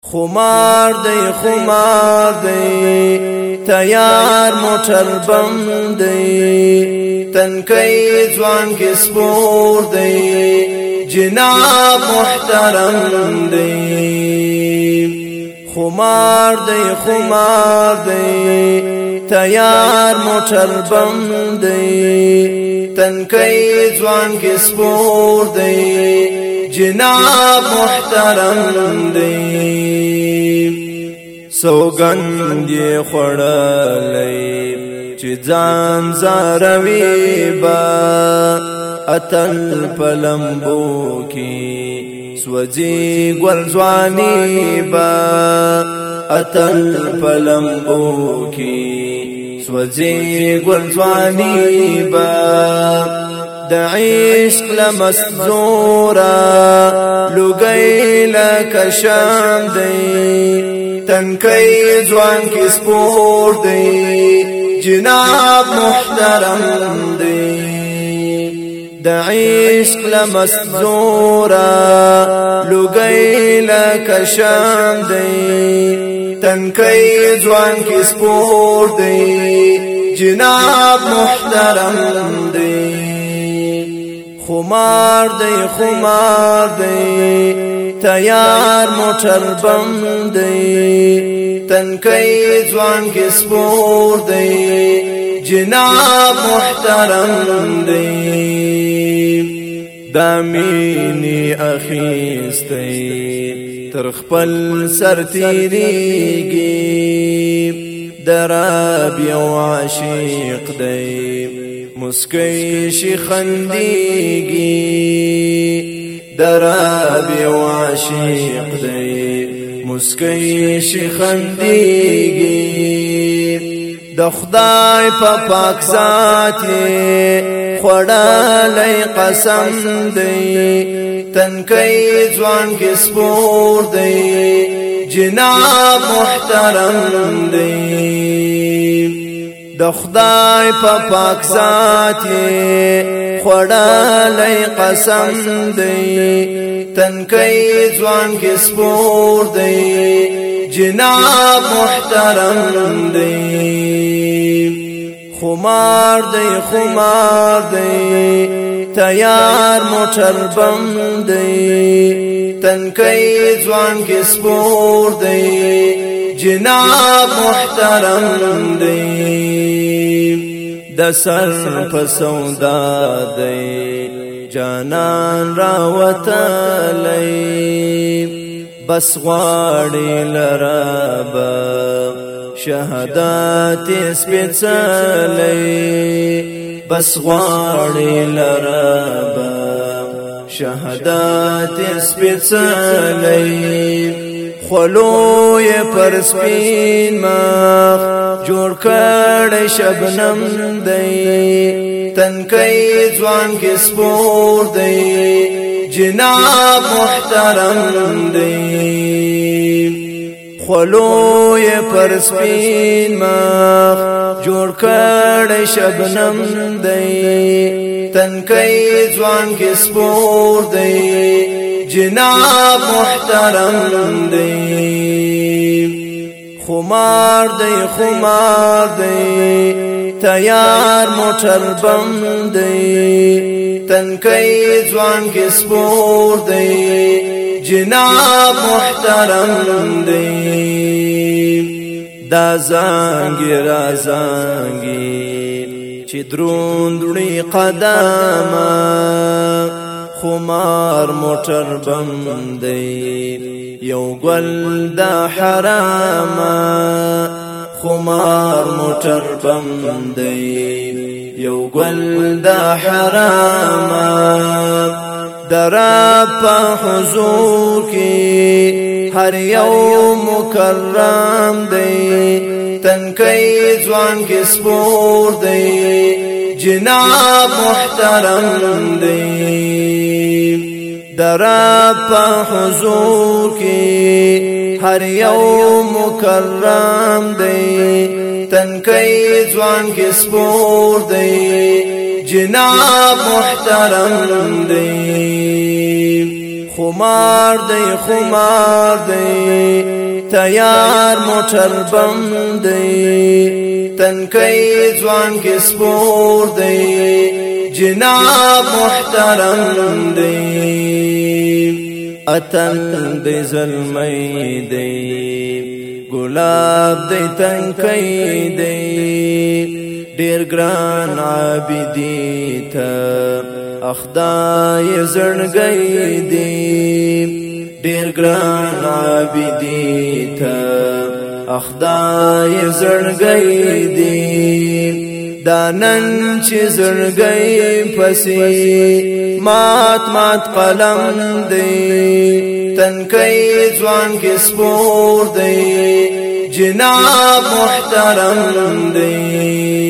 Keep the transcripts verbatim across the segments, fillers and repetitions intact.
خمار دی خمار دی تیار موټر بم دی تنکی ځوان کې سپور دی جناب محترم دی خمار دی خمار دی تیار موټر بم دی تنکی ځوان کې سپور دی جناب محترم دی سوګند یې خړلې چې ځان زاروي با اتل پلمبو کې سوځي ګل ځواني با اتل پلمبو کې سوځي ګل ځواني با د عشق لمسزورا لګی لکه شام دی تنکی ځوان کې سپور دی جناب محترم دی د عشق لمسزورا لګی لکه شام دی تنکی ځوان کې سپور دی جناب محترم دی خمار دی خمار دی تیار موټر بم دی تنکی ځوان کې سپور دی جناب محترم دی دامینی اخیستی تر خپل سر تیریږي دراب یو عاشق دی مسکی شي خنديږي دراب یو عاشق دی مسکی شي خنديږي د خدای په پاک ذات خړلې قسم دی تنکی ځوان کې سپور دی جناب محترم دی د خدای په پاک ذات خړلې قسم دی تنکی ځوان کې سپور دی جناب محترم دی خمار دی خمار دی تیار موټر بم دی تنکی ځوان کې سپور دی جناب محترم دی د سر په سودا دی جانان راوتلی بس غواړي لرابه شهادت سپېڅلی بس غواړي لرابه شهادت سپېڅلی خلو یې پر سپین مخ جوړ کړی شبنم دی تنکی ځوان کې سپور دی جناب محترم دی خلو یې پر سپین مخ جوړ کړی شبنم دی تنکی ځوان کې سپور دی جناب محترم دی خمار دی خمار دی تیار موټر بم دی تنکی ځوان کې سپور دی جناب محترم دی دا زانګي را زانګي چې دروندړي قدمه خمار موټر بم دی یو ګل د حرام خمار موټر بم دی یو ګل د حرام درا په حضور کې هر یو مکرم دی تنکی ځوان کې سپور دی جناب محترم دی درا په حضور کې هر یو مکرم دی تنکی ځوان کې سپور دی جناب محترم دی خمار دی خمار دی تیار موټر بم دی تنکی ځوان کې سپور دی جناب محترم دی اتن دی زلمی دی گلاب دی تنکی دی ډیر ګران عابدی ته اخدای زړګی دی ډیر ګران عابدی ته اخدای زړګی دی دانن چې زړګی پسې مات مات قلم دی تنکی ځوان کې سپور دی جناب محترم دی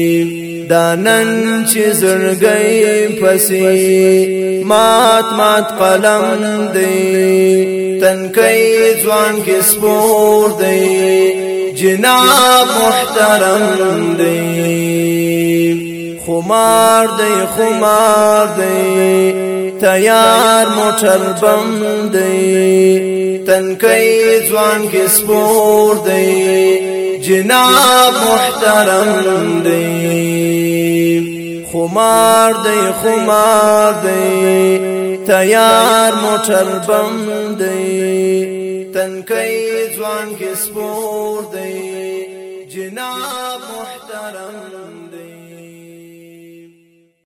دانن چې زړګی پسې مات مات قلم دی تنکی ځوان کې سپور دی جناب محترم دی خمار دی خمار دی تیار موټر بم دی تنکی ځوان کې سپور دی جناب محترم دی خمار دی خمار دی تیار موټر بم دی تنکی ځوان کې سپور دی جناب محترم